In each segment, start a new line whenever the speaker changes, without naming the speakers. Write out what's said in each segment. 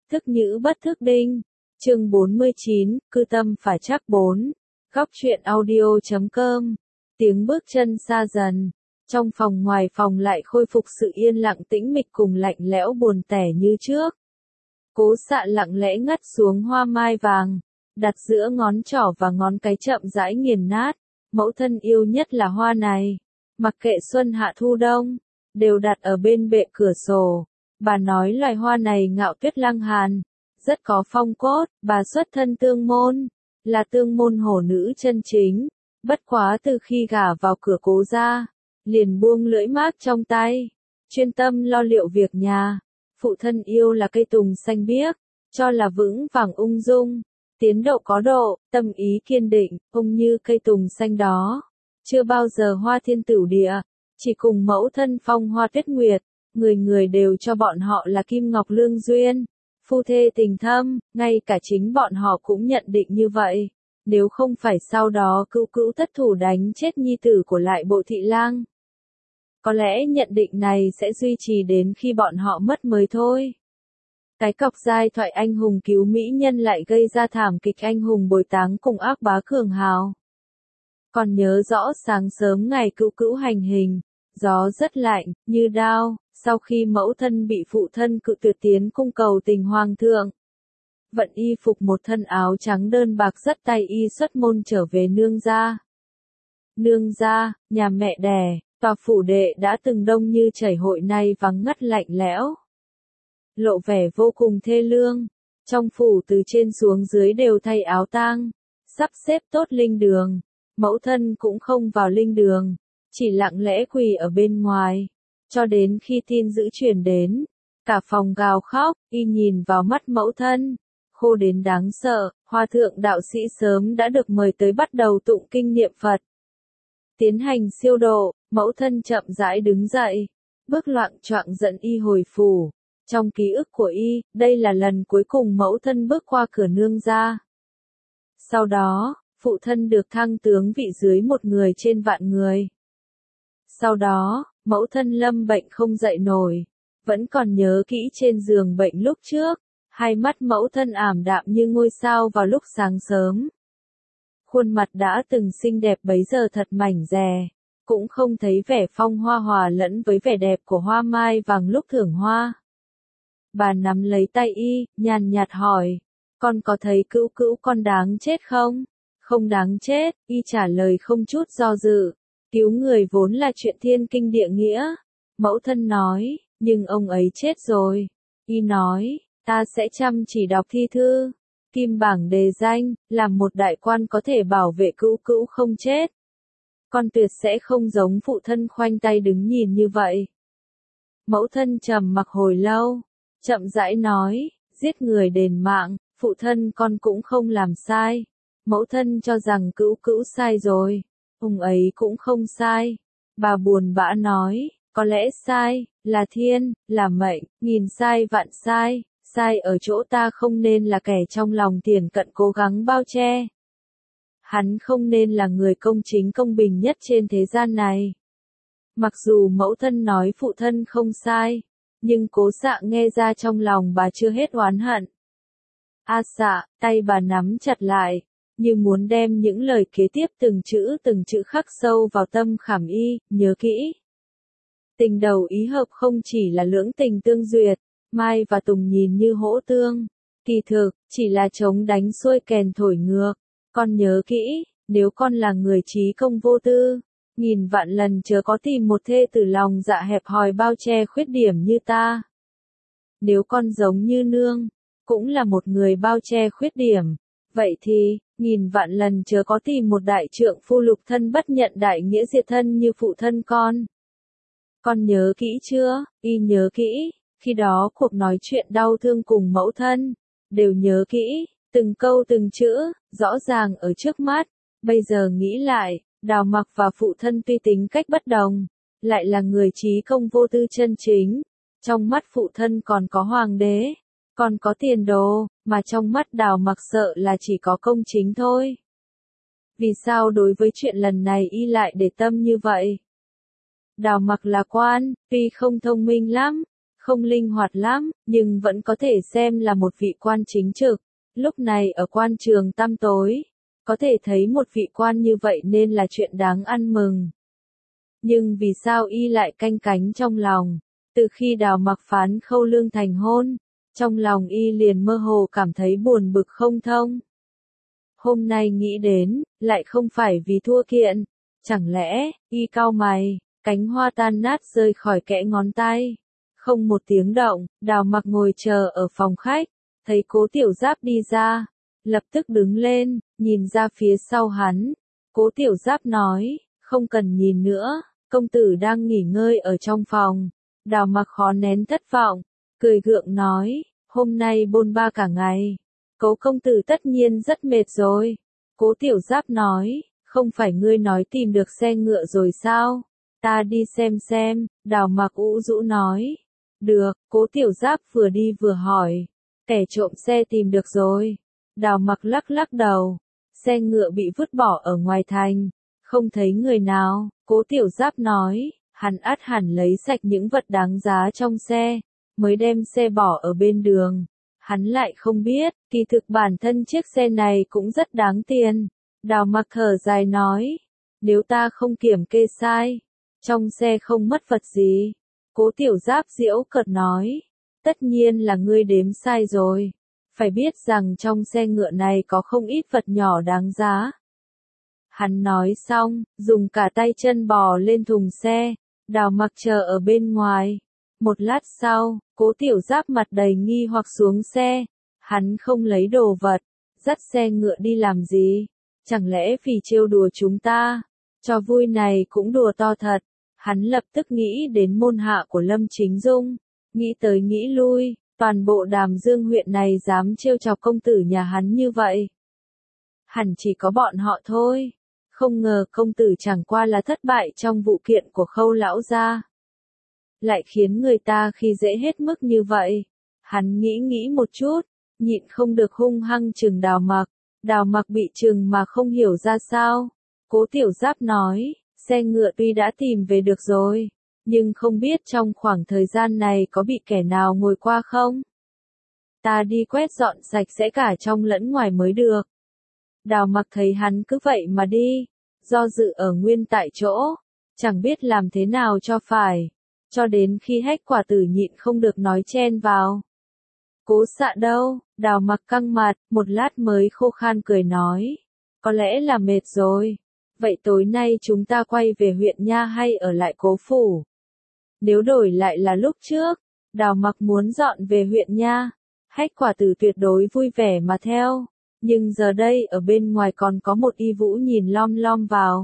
Thức nhữ bất thức đinh. Chương 49, cư tâm phải chắc 4. Góc truyện audio.com. Tiếng bước chân xa dần. Trong phòng ngoài phòng lại khôi phục sự yên lặng tĩnh mịch cùng lạnh lẽo buồn tẻ như trước. Cố Xạ lặng lẽ ngắt xuống hoa mai vàng, đặt giữa ngón trỏ và ngón cái chậm rãi nghiền nát. Mẫu thân yêu nhất là hoa này. Mặc kệ xuân hạ thu đông, đều đặt ở bên bệ cửa sổ. Bà nói loài hoa này ngạo tuyết lăng hàn, rất có phong cốt. Bà xuất thân tương môn, là tương môn hổ nữ chân chính. Bất quá từ khi gả vào cửa Cố gia, liền buông lưỡi mác trong tay, chuyên tâm lo liệu việc nhà. Phụ thân yêu là cây tùng xanh biếc, cho là vững vàng ung dung, tiến độ có độ, tâm ý kiên định, ông như cây tùng xanh đó. Chưa bao giờ hoa thiên tửu địa, chỉ cùng mẫu thân phong hoa tuyết nguyệt, người người đều cho bọn họ là kim ngọc lương duyên, phu thê tình thâm, ngay cả chính bọn họ cũng nhận định như vậy. Nếu không phải sau đó Cữu Cữu thất thủ đánh chết nhi tử của Lại Bộ thị lang, có lẽ nhận định này sẽ duy trì đến khi bọn họ mất mới thôi. Cái cọc giai thoại anh hùng cứu mỹ nhân lại gây ra thảm kịch anh hùng bồi táng cùng ác bá cường hào. Còn nhớ rõ sáng sớm ngày Cữu Cữu hành hình, gió rất lạnh, như đao, sau khi mẫu thân bị phụ thân cự tuyệt tiến cung cầu tình hoàng thượng. Vận y phục một thân áo trắng đơn bạc dắt tay y xuất môn trở về nương gia. Nương gia, nhà mẹ đẻ, tòa phủ đệ đã từng đông như chảy hội nay vắng ngắt lạnh lẽo. Lộ vẻ vô cùng thê lương, trong phủ từ trên xuống dưới đều thay áo tang, sắp xếp tốt linh đường. Mẫu thân cũng không vào linh đường, chỉ lặng lẽ quỳ ở bên ngoài, cho đến khi tin dữ truyền đến. Cả phòng gào khóc, y nhìn vào mắt mẫu thân, khô đến đáng sợ. Hòa thượng đạo sĩ sớm đã được mời tới bắt đầu tụng kinh niệm Phật. Tiến hành siêu độ, mẫu thân chậm rãi đứng dậy, bước loạng choạng dẫn y hồi phủ. Trong ký ức của y, đây là lần cuối cùng mẫu thân bước qua cửa nương gia. Sau đó, phụ thân được thăng tướng vị dưới một người trên vạn người. Sau đó, mẫu thân lâm bệnh không dậy nổi, vẫn còn nhớ kỹ trên giường bệnh lúc trước, hai mắt mẫu thân ảm đạm như ngôi sao vào lúc sáng sớm. Khuôn mặt đã từng xinh đẹp bấy giờ thật mảnh dè, cũng không thấy vẻ phong hoa hòa lẫn với vẻ đẹp của hoa mai vàng lúc thưởng hoa. Bà nắm lấy tay y, nhàn nhạt hỏi, con có thấy Cữu Cữu con đáng chết không? Không đáng chết, y trả lời không chút do dự. Cứu người vốn là chuyện thiên kinh địa nghĩa. Mẫu thân nói, nhưng ông ấy chết rồi. Y nói, ta sẽ chăm chỉ đọc thi thư, kim bảng đề danh, làm một đại quan có thể bảo vệ Cữu Cữu không chết. Con tuyệt sẽ không giống phụ thân khoanh tay đứng nhìn như vậy. Mẫu thân trầm mặc hồi lâu, chậm rãi nói, giết người đền mạng, phụ thân con cũng không làm sai. Mẫu thân cho rằng Cữu Cữu sai rồi, ông ấy cũng không sai. Bà buồn bã nói, có lẽ sai, là thiên, là mệnh, nghìn sai vạn sai, sai ở chỗ ta không nên là kẻ trong lòng tiền cận cố gắng bao che. Hắn không nên là người công chính công bình nhất trên thế gian này. Mặc dù mẫu thân nói phụ thân không sai, nhưng Cố Xạ nghe ra trong lòng bà chưa hết oán hận. A Xạ, tay bà nắm chặt lại, như muốn đem những lời kế tiếp từng chữ khắc sâu vào tâm khảm y, nhớ kỹ. Tình đầu ý hợp không chỉ là lưỡng tình tương duyệt, Mai và Tùng nhìn như hỗ tương, kỳ thực, chỉ là trống đánh xuôi kèn thổi ngược. Con nhớ kỹ, nếu con là người trí công vô tư, nghìn vạn lần chớ có tìm một thê tử lòng dạ hẹp hòi bao che khuyết điểm như ta. Nếu con giống như nương, cũng là một người bao che khuyết điểm, vậy thì, nghìn vạn lần chớ có tìm một đại trượng phu lục thân bất nhận đại nghĩa diệt thân như phụ thân con. Con nhớ kỹ chưa? Y nhớ kỹ, khi đó cuộc nói chuyện đau thương cùng mẫu thân, đều nhớ kỹ, từng câu từng chữ, rõ ràng ở trước mắt. Bây giờ nghĩ lại, Đào Mặc và phụ thân tuy tính cách bất đồng, lại là người trí công vô tư chân chính. Trong mắt phụ thân còn có hoàng đế, còn có tiền đồ, mà trong mắt Đào Mặc sợ là chỉ có công chính thôi. Vì sao đối với chuyện lần này y lại để tâm như vậy? Đào Mặc là quan, tuy không thông minh lắm, không linh hoạt lắm, nhưng vẫn có thể xem là một vị quan chính trực. Lúc này ở quan trường tăm tối, có thể thấy một vị quan như vậy nên là chuyện đáng ăn mừng. Nhưng vì sao y lại canh cánh trong lòng? Từ khi Đào Mặc phán Khâu Lương thành hôn, trong lòng y liền mơ hồ cảm thấy buồn bực không thông. Hôm nay nghĩ đến, lại không phải vì thua kiện, chẳng lẽ, y cau mày, cánh hoa tan nát rơi khỏi kẽ ngón tay. Không một tiếng động, Đào Mặc ngồi chờ ở phòng khách, thấy Cố Tiểu Giáp đi ra, lập tức đứng lên, nhìn ra phía sau hắn. Cố Tiểu Giáp nói, không cần nhìn nữa, công tử đang nghỉ ngơi ở trong phòng. Đào Mặc khó nén thất vọng, cười gượng nói, hôm nay bôn ba cả ngày, Cố công tử tất nhiên rất mệt rồi. Cố Tiểu Giáp nói, không phải ngươi nói tìm được xe ngựa rồi sao? Ta đi xem. Đào Mặc ủ rũ nói. Được, Cố Tiểu Giáp vừa đi vừa hỏi. Kẻ trộm xe tìm được rồi. Đào Mặc lắc lắc đầu. Xe ngựa bị vứt bỏ ở ngoài thành. Không thấy người nào. Cố Tiểu Giáp nói, hắn ắt hẳn lấy sạch những vật đáng giá trong xe, mới đem xe bỏ ở bên đường. Hắn lại không biết, kỳ thực bản thân chiếc xe này cũng rất đáng tiền. Đào Mặc thở dài nói, nếu ta không kiểm kê sai, trong xe không mất vật gì. Cố Tiểu Giáp giễu cợt nói, tất nhiên là ngươi đếm sai rồi. Phải biết rằng trong xe ngựa này có không ít vật nhỏ đáng giá. Hắn nói xong, dùng cả tay chân bò lên thùng xe, Đào Mặc chờ ở bên ngoài. Một lát sau, Cố Tiểu Giáp mặt đầy nghi hoặc xuống xe. Hắn không lấy đồ vật, dắt xe ngựa đi làm gì? Chẳng lẽ vì trêu đùa chúng ta? Trò vui này cũng đùa to thật. Hắn lập tức nghĩ đến môn hạ của Lâm Chính Dung. Nghĩ tới nghĩ lui, toàn bộ Đàm Dương huyện này dám trêu chọc công tử nhà hắn như vậy. Hẳn chỉ có bọn họ thôi. Không ngờ công tử chẳng qua là thất bại trong vụ kiện của Khâu lão gia, lại khiến người ta khi dễ hết mức như vậy. Hắn nghĩ một chút, nhịn không được hung hăng chừng Đào Mặc. Đào Mặc bị chừng mà không hiểu ra sao. Cố Tiểu Giáp nói, xe ngựa tuy đã tìm về được rồi, nhưng không biết trong khoảng thời gian này có bị kẻ nào ngồi qua không? Ta đi quét dọn sạch sẽ cả trong lẫn ngoài mới được. Đào Mặc thấy hắn cứ vậy mà đi, do dự ở nguyên tại chỗ, chẳng biết làm thế nào cho phải, cho đến khi Hách Quả Tử nhịn không được nói chen vào. Cố Xạ đâu? Đào Mặc căng mặt, một lát mới khô khan cười nói, có lẽ là mệt rồi. Vậy tối nay chúng ta quay về huyện nha hay ở lại Cố phủ? Nếu đổi lại là lúc trước, Đào Mặc muốn dọn về huyện nha, Hách Quả Tử tuyệt đối vui vẻ mà theo. Nhưng giờ đây ở bên ngoài còn có một y vũ nhìn lom lom vào.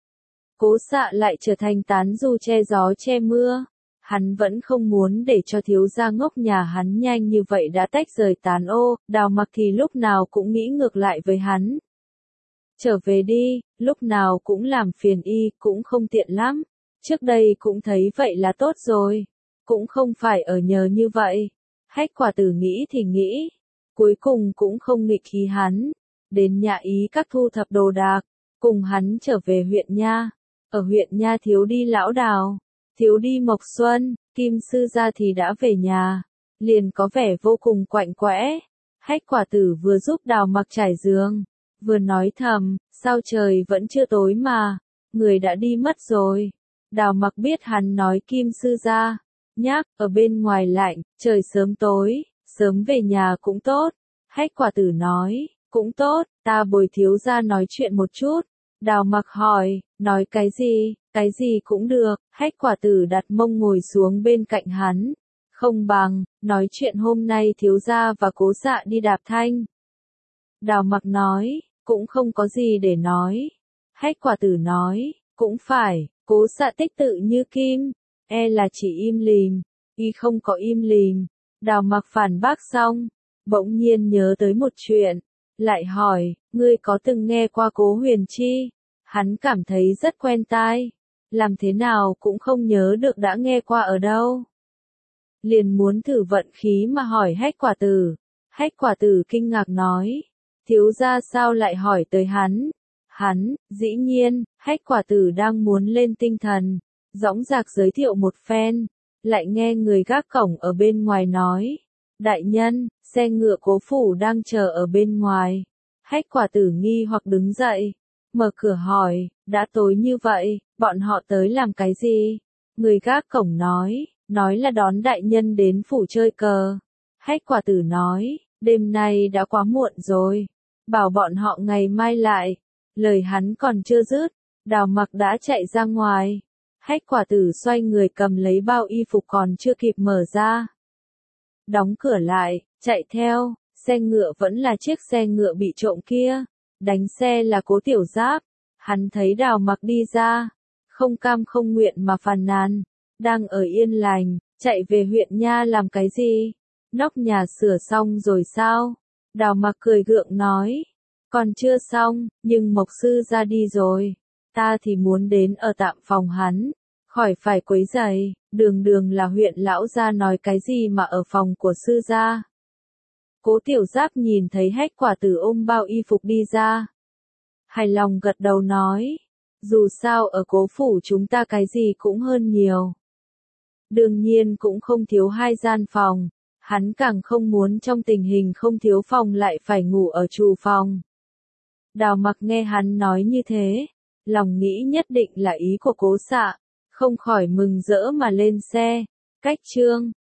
Cố Xạ lại trở thành tán du che gió che mưa. Hắn vẫn không muốn để cho thiếu gia ngốc nhà hắn nhanh như vậy đã tách rời tán ô. Đào Mặc thì lúc nào cũng nghĩ ngược lại với hắn. Trở về đi, lúc nào cũng làm phiền y, cũng không tiện lắm. Trước đây cũng thấy vậy là tốt rồi. Cũng không phải ở nhờ như vậy. Hách Quả Tử nghĩ thì nghĩ. Cuối cùng cũng không nghịch khí hắn. Đến nhà Ý các thu thập đồ đạc. Cùng hắn trở về huyện nha. Ở huyện nha thiếu đi Lão Đào, thiếu đi Mộc Xuân, Kim Sư gia thì đã về nhà. Liền có vẻ vô cùng quạnh quẽ. Hách Quả Tử vừa giúp Đào Mặc trải giường, vừa nói thầm, sao trời vẫn chưa tối mà, người đã đi mất rồi. Đào Mặc biết hắn nói Kim Sư gia, nhắc, ở bên ngoài lạnh, trời sớm tối, sớm về nhà cũng tốt. Hách Quả Tử nói, cũng tốt, ta bồi thiếu gia nói chuyện một chút. Đào Mặc hỏi, nói cái gì cũng được. Hách Quả Tử đặt mông ngồi xuống bên cạnh hắn. Không bằng, nói chuyện hôm nay thiếu gia và Cố Xạ đi đạp thanh. Đào Mặc nói, cũng không có gì để nói. Hách Quả Tử nói, cũng phải, Cố Xạ tích tự như kim, e là chỉ im lìm, y không có im lìm. Đào Mặc phản bác xong, bỗng nhiên nhớ tới một chuyện, lại hỏi, ngươi có từng nghe qua Cố Huyền Chi? Hắn cảm thấy rất quen tai, làm thế nào cũng không nhớ được đã nghe qua ở đâu. Liền muốn thử vận khí mà hỏi Hách Quả Tử. Hách Quả Tử kinh ngạc nói, thiếu gia sao lại hỏi tới hắn? Hắn, dĩ nhiên, Hách Quả Tử đang muốn lên tinh thần, dõng dạc giới thiệu một phen. lại nghe người gác cổng ở bên ngoài nói. Đại nhân, xe ngựa Cố phủ đang chờ ở bên ngoài. Hách Quả Tử nghi hoặc đứng dậy, mở cửa hỏi, đã tối như vậy, bọn họ tới làm cái gì? Người gác cổng nói là đón đại nhân đến phủ chơi cờ. Hách Quả Tử nói, đêm nay đã quá muộn rồi, bảo bọn họ ngày mai lại. Lời hắn còn chưa dứt, Đào Mặc đã chạy ra ngoài. Hách Quả Tử xoay người cầm lấy bao y phục còn chưa kịp mở ra. Đóng cửa lại, chạy theo, xe ngựa vẫn là chiếc xe ngựa bị trộm kia. Đánh xe là Cố Tiểu Giáp. Hắn thấy Đào Mặc đi ra, không cam không nguyện mà phàn nàn. Đang ở Yên Lành, chạy về huyện nha làm cái gì? Nóc nhà sửa xong rồi sao? Đào Mặc cười gượng nói. Còn chưa xong, nhưng Mộc sư ra đi rồi. Ta thì muốn đến ở tạm phòng hắn. Khỏi phải quấy rầy, đường là huyện lão gia nói cái gì mà ở phòng của sư gia. Cố Tiểu Giáp nhìn thấy Hách Quả Tử ôm bao y phục đi ra. Hài lòng gật đầu nói. Dù sao ở Cố phủ chúng ta cái gì cũng hơn nhiều. Đương nhiên cũng không thiếu 2 gian phòng. Hắn càng không muốn trong tình hình không thiếu phòng lại phải ngủ ở trù phòng. Đào Mặc nghe hắn nói như thế, lòng nghĩ nhất định là ý của Cố Xạ, không khỏi mừng rỡ mà lên xe. Cách chương